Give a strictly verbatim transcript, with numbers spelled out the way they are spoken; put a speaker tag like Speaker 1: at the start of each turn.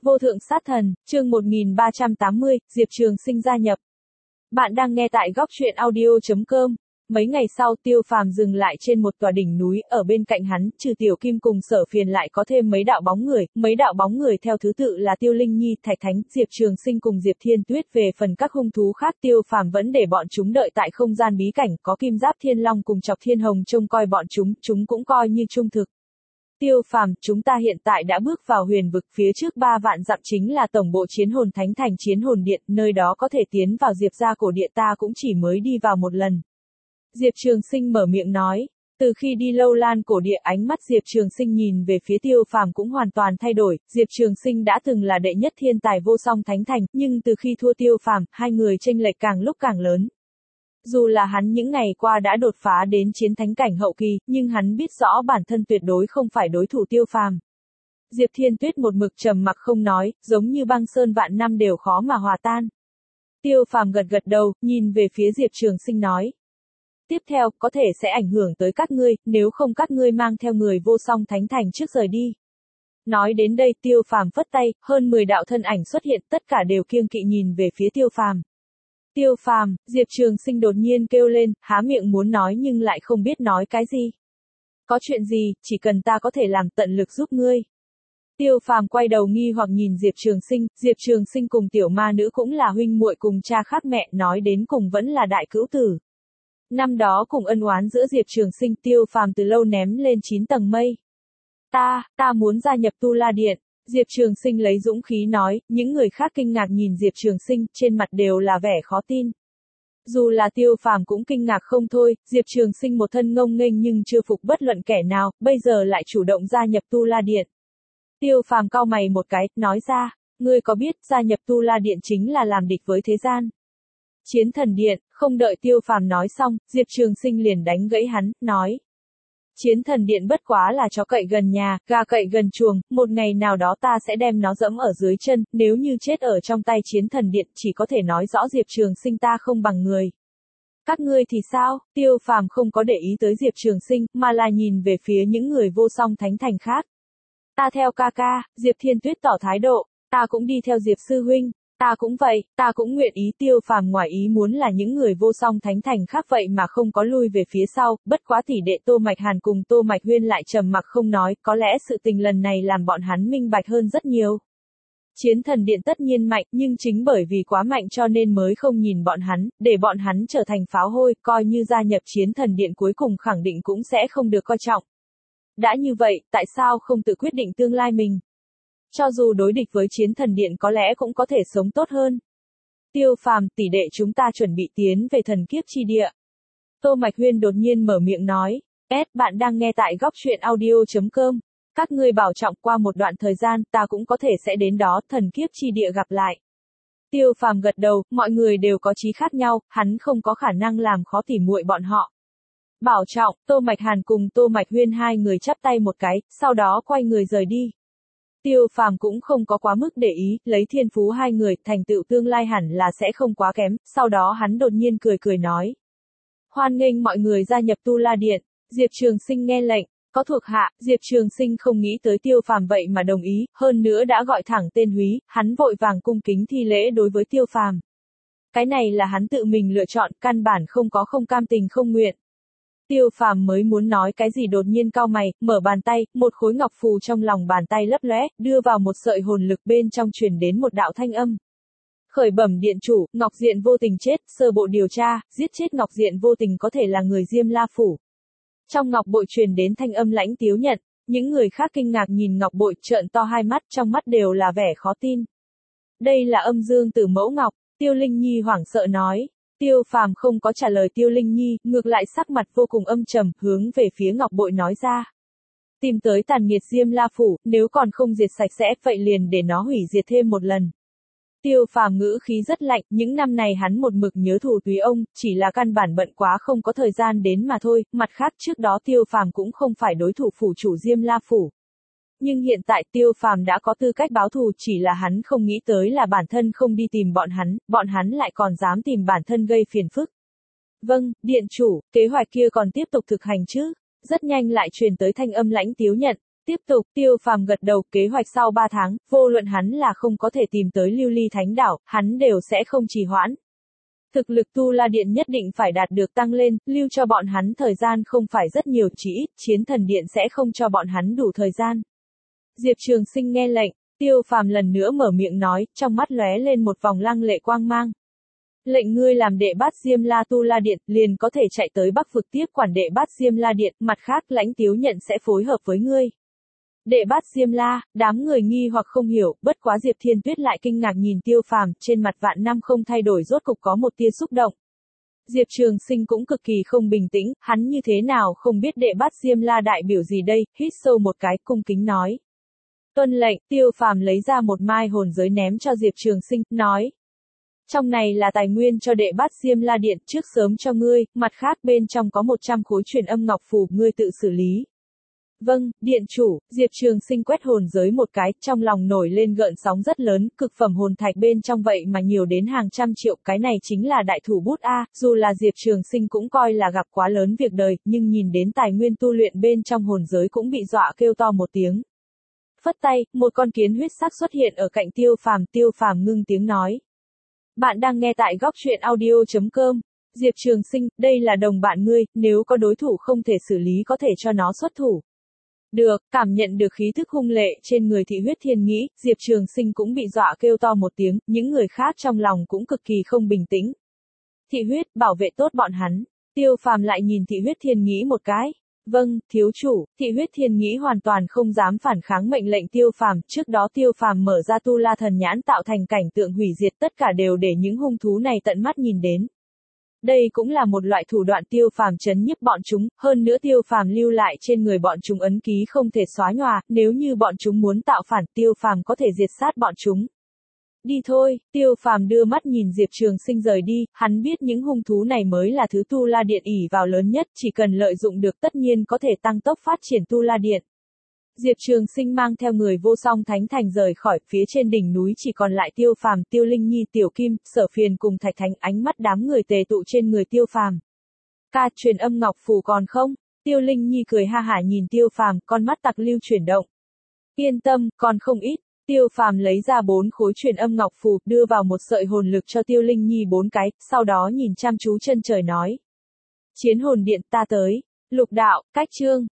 Speaker 1: Vô thượng sát thần, chương một nghìn ba trăm tám mươi, Diệp Trường Sinh gia nhập. Bạn đang nghe tại góc truyện audio chấm com. Mấy ngày sau, Tiêu Phàm dừng lại trên một tòa đỉnh núi, ở bên cạnh hắn, trừ Tiểu Kim cùng Sở Phiền lại có thêm mấy đạo bóng người, mấy đạo bóng người theo thứ tự là Tiêu Linh Nhi, Thạch Thánh, Diệp Trường Sinh cùng Diệp Thiên Tuyết. Về phần các hung thú khác, Tiêu Phàm vẫn để bọn chúng đợi tại không gian bí cảnh, có Kim Giáp Thiên Long cùng Chọc Thiên Hồng trông coi bọn chúng, chúng cũng coi như trung thực. Tiêu Phàm, chúng ta hiện tại đã bước vào huyền vực, phía trước ba vạn dặm chính là tổng bộ Chiến Hồn Thánh Thành Chiến Hồn Điện, nơi đó có thể tiến vào Diệp gia cổ địa, ta cũng chỉ mới đi vào một lần. Diệp Trường Sinh mở miệng nói, từ khi đi Lâu Lan cổ địa, ánh mắt Diệp Trường Sinh nhìn về phía Tiêu Phàm cũng hoàn toàn thay đổi. Diệp Trường Sinh đã từng là đệ nhất thiên tài vô song thánh thành, nhưng từ khi thua Tiêu Phàm, hai người chênh lệch càng lúc càng lớn. Dù là hắn những ngày qua đã đột phá đến chiến thánh cảnh hậu kỳ, nhưng hắn biết rõ bản thân tuyệt đối không phải đối thủ Tiêu Phàm. Diệp Thiên Tuyết một mực trầm mặc không nói, giống như băng sơn vạn năm đều khó mà hòa tan. Tiêu Phàm gật gật đầu, nhìn về phía Diệp Trường Sinh nói. Tiếp theo, có thể sẽ ảnh hưởng tới các ngươi, nếu không các ngươi mang theo người vô song thánh thành trước rời đi. Nói đến đây, Tiêu Phàm phất tay, hơn mười đạo thân ảnh xuất hiện, tất cả đều kiêng kỵ nhìn về phía Tiêu Phàm. Tiêu Phàm, Diệp Trường Sinh đột nhiên kêu lên, há miệng muốn nói nhưng lại không biết nói cái gì. Có chuyện gì, chỉ cần ta có thể làm, tận lực giúp ngươi. Tiêu Phàm quay đầu nghi hoặc nhìn Diệp Trường Sinh, Diệp Trường Sinh cùng tiểu ma nữ cũng là huynh muội cùng cha khác mẹ, nói đến cùng vẫn là đại cữu tử. Năm đó cùng ân oán giữa Diệp Trường Sinh, Tiêu Phàm từ lâu ném lên chín tầng mây. Ta, ta muốn gia nhập Tu La Điện. Diệp Trường Sinh lấy dũng khí nói, những người khác kinh ngạc nhìn Diệp Trường Sinh, trên mặt đều là vẻ khó tin. Dù là Tiêu Phàm cũng kinh ngạc không thôi, Diệp Trường Sinh một thân ngông nghênh nhưng chưa phục bất luận kẻ nào, bây giờ lại chủ động gia nhập Tu La Điện. Tiêu Phàm cau mày một cái, nói ra, ngươi có biết gia nhập Tu La Điện chính là làm địch với thế gian. Chiến Thần Điện, không đợi Tiêu Phàm nói xong, Diệp Trường Sinh liền đánh gãy hắn, nói. Chiến Thần Điện bất quá là chó cậy gần nhà, gà cậy gần chuồng, một ngày nào đó ta sẽ đem nó dẫm ở dưới chân, nếu như chết ở trong tay Chiến Thần Điện, chỉ có thể nói rõ Diệp Trường Sinh ta không bằng người. Các ngươi thì sao? Tiêu Phàm không có để ý tới Diệp Trường Sinh, mà là nhìn về phía những người vô song thánh thành khác. Ta theo ca ca, Diệp Thiên Tuyết tỏ thái độ, ta cũng đi theo Diệp sư huynh. Ta cũng vậy, ta cũng nguyện ý. Tiêu Phàm ngoài ý muốn là những người vô song thánh thành khác vậy mà không có lui về phía sau, bất quá tỷ đệ Tô Mạch Hàn cùng Tô Mạch Huyên lại trầm mặc không nói, có lẽ sự tình lần này làm bọn hắn minh bạch hơn rất nhiều. Chiến Thần Điện tất nhiên mạnh, nhưng chính bởi vì quá mạnh cho nên mới không nhìn bọn hắn, để bọn hắn trở thành pháo hôi, coi như gia nhập Chiến Thần Điện cuối cùng khẳng định cũng sẽ không được coi trọng. Đã như vậy, tại sao không tự quyết định tương lai mình? Cho dù đối địch với Chiến Thần Điện có lẽ cũng có thể sống tốt hơn. Tiêu Phàm, tỷ đệ chúng ta chuẩn bị tiến về thần kiếp chi địa. Tô Mạch Huyên đột nhiên mở miệng nói, S, bạn đang nghe tại góc truyện audio chấm com. Các ngươi bảo trọng, qua một đoạn thời gian, ta cũng có thể sẽ đến đó, thần kiếp chi địa gặp lại. Tiêu Phàm gật đầu, mọi người đều có chí khác nhau, hắn không có khả năng làm khó tỉ muội bọn họ. Bảo trọng, Tô Mạch Hàn cùng Tô Mạch Huyên hai người chắp tay một cái, sau đó quay người rời đi. Tiêu Phàm cũng không có quá mức để ý, lấy thiên phú hai người, thành tựu tương lai hẳn là sẽ không quá kém, sau đó hắn đột nhiên cười cười nói. Hoan nghênh mọi người gia nhập Tu La Điện. Diệp Trường Sinh nghe lệnh, có thuộc hạ, Diệp Trường Sinh không nghĩ tới Tiêu Phàm vậy mà đồng ý, hơn nữa đã gọi thẳng tên húy, hắn vội vàng cung kính thi lễ đối với Tiêu Phàm. Cái này là hắn tự mình lựa chọn, căn bản không có không cam tình không nguyện. Tiêu Phàm mới muốn nói cái gì đột nhiên cau mày, mở bàn tay, một khối ngọc phù trong lòng bàn tay lấp lóe, đưa vào một sợi hồn lực, bên trong truyền đến một đạo thanh âm. Khởi bẩm điện chủ, Ngọc Diện vô tình chết, sơ bộ điều tra, giết chết Ngọc Diện vô tình có thể là người Diêm La phủ. Trong ngọc bội truyền đến thanh âm lãnh tiếu nhận, những người khác kinh ngạc nhìn ngọc bội, trợn to hai mắt, trong mắt đều là vẻ khó tin. Đây là âm dương tử mẫu ngọc, Tiêu Linh Nhi hoảng sợ nói. Tiêu Phàm không có trả lời Tiêu Linh Nhi, ngược lại sắc mặt vô cùng âm trầm, hướng về phía ngọc bội nói ra. Tìm tới tàn nghiệt Diêm La phủ, nếu còn không diệt sạch sẽ, vậy liền để nó hủy diệt thêm một lần. Tiêu Phàm ngữ khí rất lạnh, những năm này hắn một mực nhớ thù Túy ông, chỉ là căn bản bận quá không có thời gian đến mà thôi, mặt khác trước đó Tiêu Phàm cũng không phải đối thủ phủ chủ Diêm La phủ. Nhưng hiện tại Tiêu Phàm đã có tư cách báo thù, chỉ là hắn không nghĩ tới là bản thân không đi tìm bọn hắn, bọn hắn lại còn dám tìm bản thân gây phiền phức. Vâng, điện chủ, kế hoạch kia còn tiếp tục thực hành chứ? Rất nhanh lại truyền tới thanh âm lãnh tiếu nhận, Tiếp tục, Tiêu Phàm gật đầu, kế hoạch sau ba tháng, vô luận hắn là không có thể tìm tới Lưu Ly Thánh Đảo, hắn đều sẽ không trì hoãn. Thực lực Tu La Điện nhất định phải đạt được tăng lên, lưu cho bọn hắn thời gian không phải rất nhiều, chỉ ít, Chiến Thần Điện sẽ không cho bọn hắn đủ thời gian. Diệp Trường Sinh nghe lệnh, Tiêu Phàm lần nữa mở miệng nói, trong mắt lóe lên một vòng lăng lệ quang mang. Lệnh ngươi làm đệ bát Diêm La Tu La Điện, liền có thể chạy tới Bắc vực tiếp quản đệ bát Diêm La Điện, mặt khác Lãnh Tiếu Nhận sẽ phối hợp với ngươi. Đệ bát Diêm La, đám người nghi hoặc không hiểu, bất quá Diệp Thiên Tuyết lại kinh ngạc nhìn Tiêu Phàm, trên mặt vạn năm không thay đổi rốt cục có một tia xúc động. Diệp Trường Sinh cũng cực kỳ không bình tĩnh, hắn như thế nào không biết đệ bát Diêm La đại biểu gì đây, hít sâu một cái, cung kính nói. Tuân lệnh, Tiêu Phàm lấy ra một mai hồn giới ném cho Diệp Trường Sinh, nói. Trong này là tài nguyên cho đệ bát Diêm La Điện, trước sớm cho ngươi, mặt khác bên trong có một trăm khối truyền âm ngọc phù, ngươi tự xử lý. Vâng, điện chủ, Diệp Trường Sinh quét hồn giới một cái, trong lòng nổi lên gợn sóng rất lớn, cực phẩm hồn thạch bên trong vậy mà nhiều đến hàng trăm triệu, cái này chính là đại thủ bút A, dù là Diệp Trường Sinh cũng coi là gặp quá lớn việc đời, nhưng nhìn đến tài nguyên tu luyện bên trong hồn giới cũng bị dọa kêu to một tiếng. Phất tay, một con kiến huyết sắc xuất hiện ở cạnh Tiêu Phàm, Tiêu Phàm ngưng tiếng nói. Bạn đang nghe tại góc truyện audio chấm com. Diệp Trường Sinh, đây là đồng bạn ngươi, nếu có đối thủ không thể xử lý có thể cho nó xuất thủ. Được, cảm nhận được khí thức hung lệ trên người Thị Huyết Thiên Nghĩ, Diệp Trường Sinh cũng bị dọa kêu to một tiếng, những người khác trong lòng cũng cực kỳ không bình tĩnh. Thị Huyết, bảo vệ tốt bọn hắn. Tiêu Phàm lại nhìn Thị Huyết Thiên Nghĩ một cái. Vâng, thiếu chủ, Thị Huyết Thiên Nghĩ hoàn toàn không dám phản kháng mệnh lệnh Tiêu Phàm, trước đó Tiêu Phàm mở ra Tu La Thần Nhãn tạo thành cảnh tượng hủy diệt, tất cả đều để những hung thú này tận mắt nhìn đến. Đây cũng là một loại thủ đoạn Tiêu Phàm trấn nhiếp bọn chúng, hơn nữa Tiêu Phàm lưu lại trên người bọn chúng ấn ký không thể xóa nhòa, nếu như bọn chúng muốn tạo phản, Tiêu Phàm có thể diệt sát bọn chúng. Đi thôi, Tiêu Phàm đưa mắt nhìn Diệp Trường Sinh rời đi, hắn biết những hung thú này mới là thứ Tu La Điện ỷ vào lớn nhất, chỉ cần lợi dụng được tất nhiên có thể tăng tốc phát triển Tu La Điện. Diệp Trường Sinh mang theo người Vô Song Thánh Thành rời khỏi, phía trên đỉnh núi chỉ còn lại Tiêu Phàm, Tiêu Linh Nhi, Tiểu Kim, Sở Phiền cùng Thạch Thánh, ánh mắt đám người tề tụ trên người Tiêu Phàm. Ca, truyền âm ngọc phù còn không? Tiêu Linh Nhi cười ha hả nhìn Tiêu Phàm, con mắt tặc lưu chuyển động. Yên tâm, còn không ít. Tiêu Phàm lấy ra bốn khối truyền âm ngọc phù, đưa vào một sợi hồn lực cho Tiêu Linh Nhi bốn cái, sau đó nhìn chăm chú chân trời nói. Chiến hồn điện ta tới. Lục đạo, cách chương.